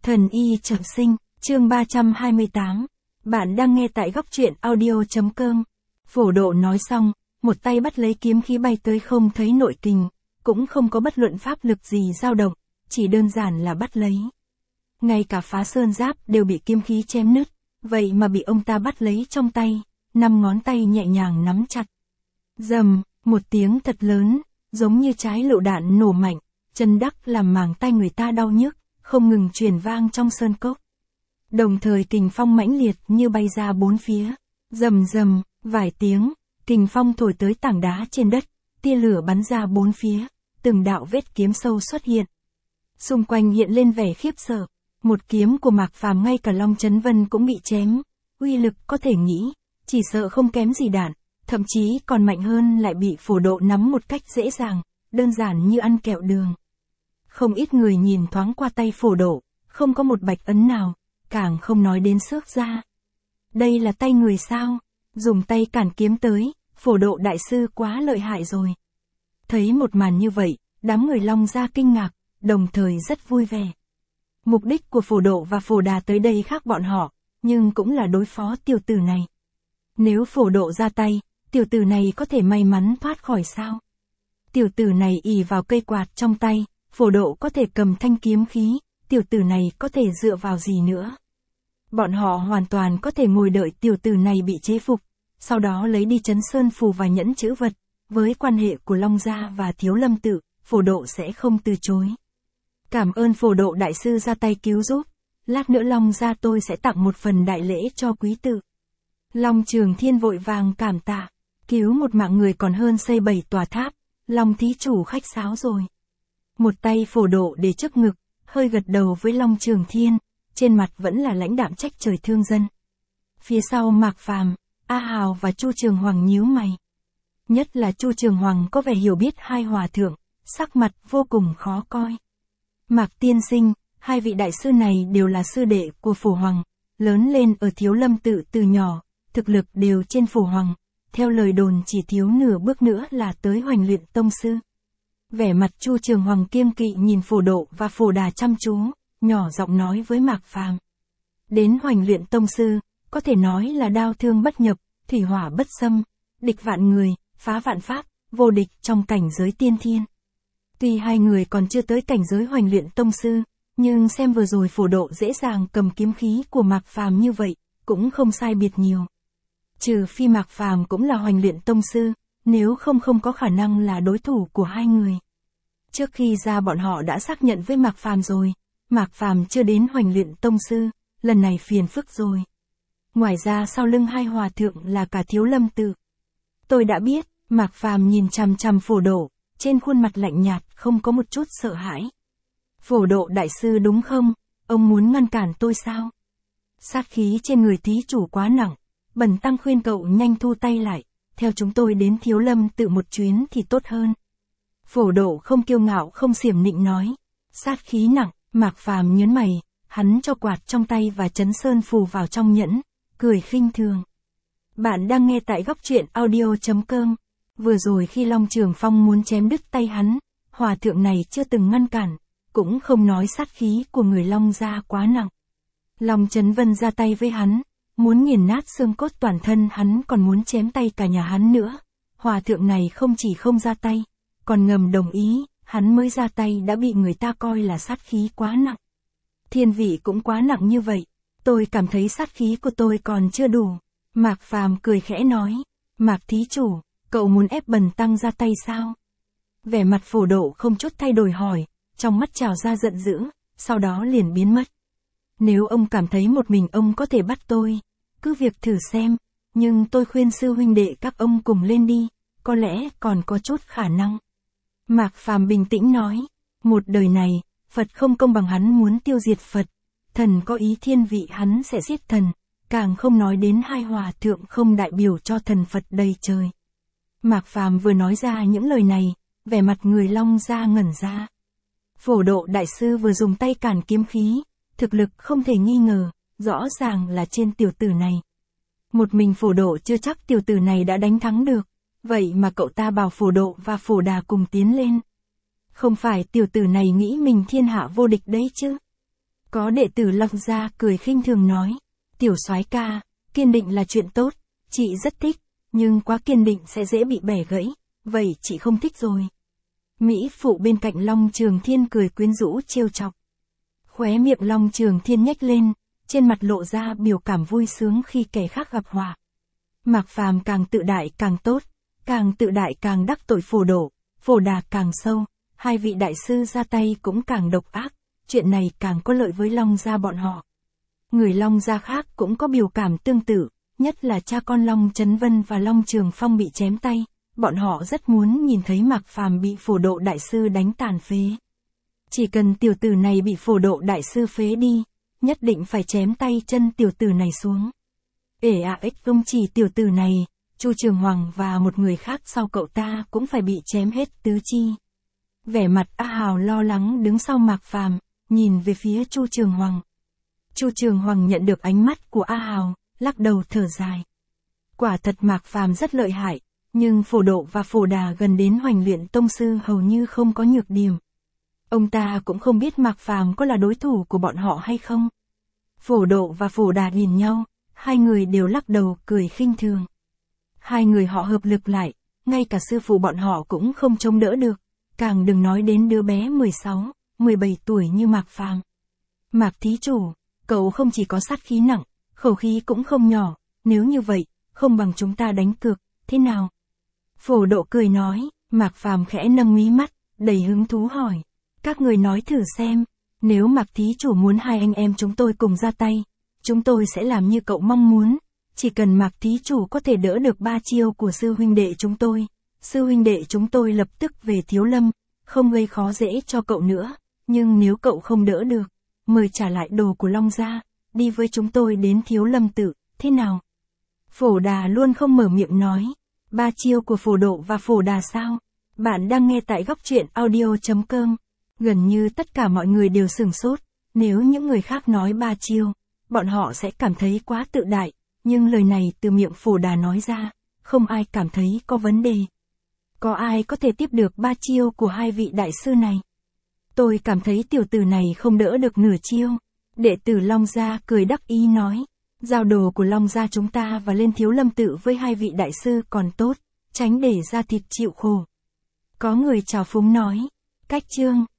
Thần y trọng sinh, chương 328. Bạn đang nghe tại góc truyện audio.com. Phổ Độ nói xong, một tay bắt lấy kiếm khí bay tới không thấy nội kình, cũng không có bất luận pháp lực gì dao động, chỉ đơn giản là bắt lấy. Ngay cả phá sơn giáp đều bị kiếm khí chém nứt, vậy mà bị ông ta bắt lấy trong tay, 5 ngón tay nhẹ nhàng nắm chặt. Rầm, một tiếng thật lớn, giống như trái lựu đạn nổ mạnh, chân đắc làm màng tay người ta đau nhức, không ngừng truyền vang trong sơn cốc. Đồng thời kình phong mãnh liệt như bay ra bốn phía, rầm rầm, vài tiếng, kình phong thổi tới tảng đá trên đất, tia lửa bắn ra bốn phía, từng đạo vết kiếm sâu xuất hiện. Xung quanh hiện lên vẻ khiếp sợ, một kiếm của Mạc Phàm ngay cả Long Chấn Vân cũng bị chém, uy lực có thể nghĩ, chỉ sợ không kém gì đạn, thậm chí còn mạnh hơn, lại bị Phổ Độ nắm một cách dễ dàng, đơn giản như ăn kẹo đường. Không ít người nhìn thoáng qua tay Phổ Độ, không có một bạch ấn nào, càng không nói đến xước ra. Đây là tay người sao? Dùng tay cản kiếm tới, Phổ Độ đại sư quá lợi hại rồi. Thấy một màn như vậy, đám người Long gia kinh ngạc, đồng thời rất vui vẻ. Mục đích của Phổ Độ và Phổ Đà tới đây khác bọn họ, nhưng cũng là đối phó tiểu tử này. Nếu Phổ Độ ra tay, tiểu tử này có thể may mắn thoát khỏi sao? Tiểu tử này ỷ vào cây quạt trong tay, Phổ Độ có thể cầm thanh kiếm khí, tiểu tử này có thể dựa vào gì nữa? Bọn họ hoàn toàn có thể ngồi đợi tiểu tử này bị chế phục, sau đó lấy đi Trấn Sơn Phù và nhẫn chữ vật. Với quan hệ của Long gia và Thiếu Lâm tự, Phổ Độ sẽ không từ chối. Cảm ơn Phổ Độ đại sư ra tay cứu giúp, lát nữa Long gia tôi sẽ tặng một phần đại lễ cho quý tử. Long Trường Thiên vội vàng cảm tạ, cứu một mạng người còn hơn xây 7 tòa tháp, Long thí chủ khách sáo rồi. Một tay Phổ Độ để trước ngực, hơi gật đầu với Long Trường Thiên, trên mặt vẫn là lãnh đạm trách trời thương dân. Phía sau Mạc Phàm, A Hào và Chu Trường Hoàng nhíu mày. Nhất là Chu Trường Hoàng có vẻ hiểu biết hai hòa thượng, sắc mặt vô cùng khó coi. Mạc tiên sinh, hai vị đại sư này đều là sư đệ của Phổ Hoàng, lớn lên ở Thiếu Lâm tự từ nhỏ, thực lực đều trên Phổ Hoàng, theo lời đồn chỉ thiếu nửa bước nữa là tới Hoành Luyện tông sư. Vẻ mặt Chu Trường Hoàng kiêng kỵ nhìn Phổ Độ và Phổ Đà chăm chú, nhỏ giọng nói với Mạc Phàm. Đến Hoành Luyện tông sư, có thể nói là đao thương bất nhập, thủy hỏa bất xâm, địch vạn người, phá vạn pháp, vô địch trong cảnh giới tiên thiên. Tuy hai người còn chưa tới cảnh giới Hoành Luyện tông sư, nhưng xem vừa rồi Phổ Độ dễ dàng cầm kiếm khí của Mạc Phàm như vậy, cũng không sai biệt nhiều. Trừ phi Mạc Phàm cũng là Hoành Luyện tông sư, nếu không có khả năng là đối thủ của hai người. Trước khi ra bọn họ đã xác nhận với Mạc Phàm rồi, Mạc Phàm chưa đến Hoành Luyện tông sư, lần này phiền phức rồi. Ngoài ra sau lưng hai hòa thượng là cả Thiếu Lâm tự. Tôi đã biết, Mạc Phàm nhìn chằm chằm Phổ Độ, trên khuôn mặt lạnh nhạt không có một chút sợ hãi. Phổ Độ đại sư đúng không? Ông muốn ngăn cản tôi sao? Sát khí trên người thí chủ quá nặng, bần tăng khuyên cậu nhanh thu tay lại, theo chúng tôi đến Thiếu Lâm tự một chuyến thì tốt hơn. Phổ Độ không kiêu ngạo không xiểm nịnh nói. Sát khí nặng, Mạc Phàm nhớn mày, hắn cho quạt trong tay và Trấn Sơn Phù vào trong nhẫn, cười khinh thường. Bạn đang nghe tại góc truyện audio.com. Vừa rồi khi Long Trường Phong muốn chém đứt tay hắn, hòa thượng này chưa từng ngăn cản, cũng không nói sát khí của người Long gia quá nặng. Long Chấn Vân ra tay với hắn, muốn nghiền nát xương cốt toàn thân hắn, còn muốn chém tay cả nhà hắn nữa. Hòa thượng này không chỉ không ra tay, còn ngầm đồng ý, hắn mới ra tay đã bị người ta coi là sát khí quá nặng. Thiên vị cũng quá nặng như vậy, tôi cảm thấy sát khí của tôi còn chưa đủ. Mạc Phàm cười khẽ nói, Mạc thí chủ, cậu muốn ép bần tăng ra tay sao? Vẻ mặt Phổ Độ không chút thay đổi hỏi, trong mắt trào ra giận dữ, sau đó liền biến mất. Nếu ông cảm thấy một mình ông có thể bắt tôi, cứ việc thử xem, nhưng tôi khuyên sư huynh đệ các ông cùng lên đi, có lẽ còn có chút khả năng. Mạc Phàm bình tĩnh nói, một đời này, Phật không công bằng, hắn muốn tiêu diệt Phật, thần có ý thiên vị hắn sẽ giết thần, càng không nói đến hai hòa thượng không đại biểu cho thần Phật đầy trời. Mạc Phàm vừa nói ra những lời này, vẻ mặt người Long gia ngẩn ra. Phổ Độ đại sư vừa dùng tay cản kiếm khí, thực lực không thể nghi ngờ, rõ ràng là trên tiểu tử này. Một mình Phổ Độ chưa chắc tiểu tử này đã đánh thắng được, vậy mà cậu ta bảo Phổ Độ và Phổ Đà cùng tiến lên. Không phải tiểu tử này nghĩ mình thiên hạ vô địch đấy chứ? Có đệ tử Long Gia cười khinh thường nói, tiểu soái ca, kiên định là chuyện tốt, chị rất thích, nhưng quá kiên định sẽ dễ bị bẻ gãy, vậy chị không thích rồi. Mỹ phụ bên cạnh Long Trường Thiên cười quyến rũ trêu chọc. Khóe miệng Long Trường Thiên nhếch lên, trên mặt lộ ra biểu cảm vui sướng khi kẻ khác gặp họa. Mạc Phàm càng tự đại càng tốt, càng tự đại càng đắc tội Phổ Độ, Phổ Đà càng sâu, hai vị đại sư ra tay cũng càng độc ác, chuyện này càng có lợi với Long gia bọn họ. Người Long gia khác cũng có biểu cảm tương tự, nhất là cha con Long Chấn Vân và Long Trường Phong bị chém tay, bọn họ rất muốn nhìn thấy Mạc Phàm bị Phổ Độ đại sư đánh tàn phế. Chỉ cần tiểu tử này bị Phổ Độ đại sư phế đi, nhất định phải chém tay chân tiểu tử này xuống. Không chỉ tiểu tử này, Chu Trường Hoàng và một người khác sau cậu ta cũng phải bị chém hết tứ chi. Vẻ mặt A Hào lo lắng đứng sau Mạc Phàm, nhìn về phía Chu Trường Hoàng. Chu Trường Hoàng nhận được ánh mắt của A Hào, lắc đầu thở dài. Quả thật Mạc Phàm rất lợi hại, nhưng Phổ Độ và Phổ Đà gần đến Hoành Luyện Tông sư hầu như không có nhược điểm. Ông ta cũng không biết Mạc Phàm có là đối thủ của bọn họ hay không. Phổ Độ và Phổ Đà nhìn nhau, hai người đều lắc đầu cười khinh thường. Hai người họ hợp lực lại, ngay cả sư phụ bọn họ cũng không chống đỡ được, càng đừng nói đến đứa bé 16, 17 tuổi như Mạc Phàm. Mạc thí chủ, cậu không chỉ có sát khí nặng, khẩu khí cũng không nhỏ, nếu như vậy, không bằng chúng ta đánh cược, thế nào? Phổ Độ cười nói, Mạc Phàm khẽ nâng mí mắt, đầy hứng thú hỏi. Các người nói thử xem, nếu Mạc thí chủ muốn hai anh em chúng tôi cùng ra tay, chúng tôi sẽ làm như cậu mong muốn, chỉ cần Mạc thí chủ có thể đỡ được 3 chiêu của sư huynh đệ chúng tôi, sư huynh đệ chúng tôi lập tức về Thiếu Lâm, không gây khó dễ cho cậu nữa, nhưng nếu cậu không đỡ được, mời trả lại đồ của Long gia, đi với chúng tôi đến Thiếu Lâm tự, thế nào? Phổ Đà luôn không mở miệng nói, 3 chiêu của Phổ Độ và Phổ Đà sao? Bạn đang nghe tại góc truyện audio.com. Gần như tất cả mọi người đều sửng sốt, nếu những người khác nói 3 chiêu, bọn họ sẽ cảm thấy quá tự đại, nhưng lời này từ miệng Phổ Đà nói ra, không ai cảm thấy có vấn đề. Có ai có thể tiếp được 3 chiêu của hai vị đại sư này? Tôi cảm thấy tiểu tử này không đỡ được nửa chiêu. Đệ tử Long gia cười đắc ý nói, giao đồ của Long gia chúng ta và lên Thiếu Lâm tự với hai vị đại sư còn tốt, tránh để ra thịt chịu khổ. Có người trào phúng nói, cách chương.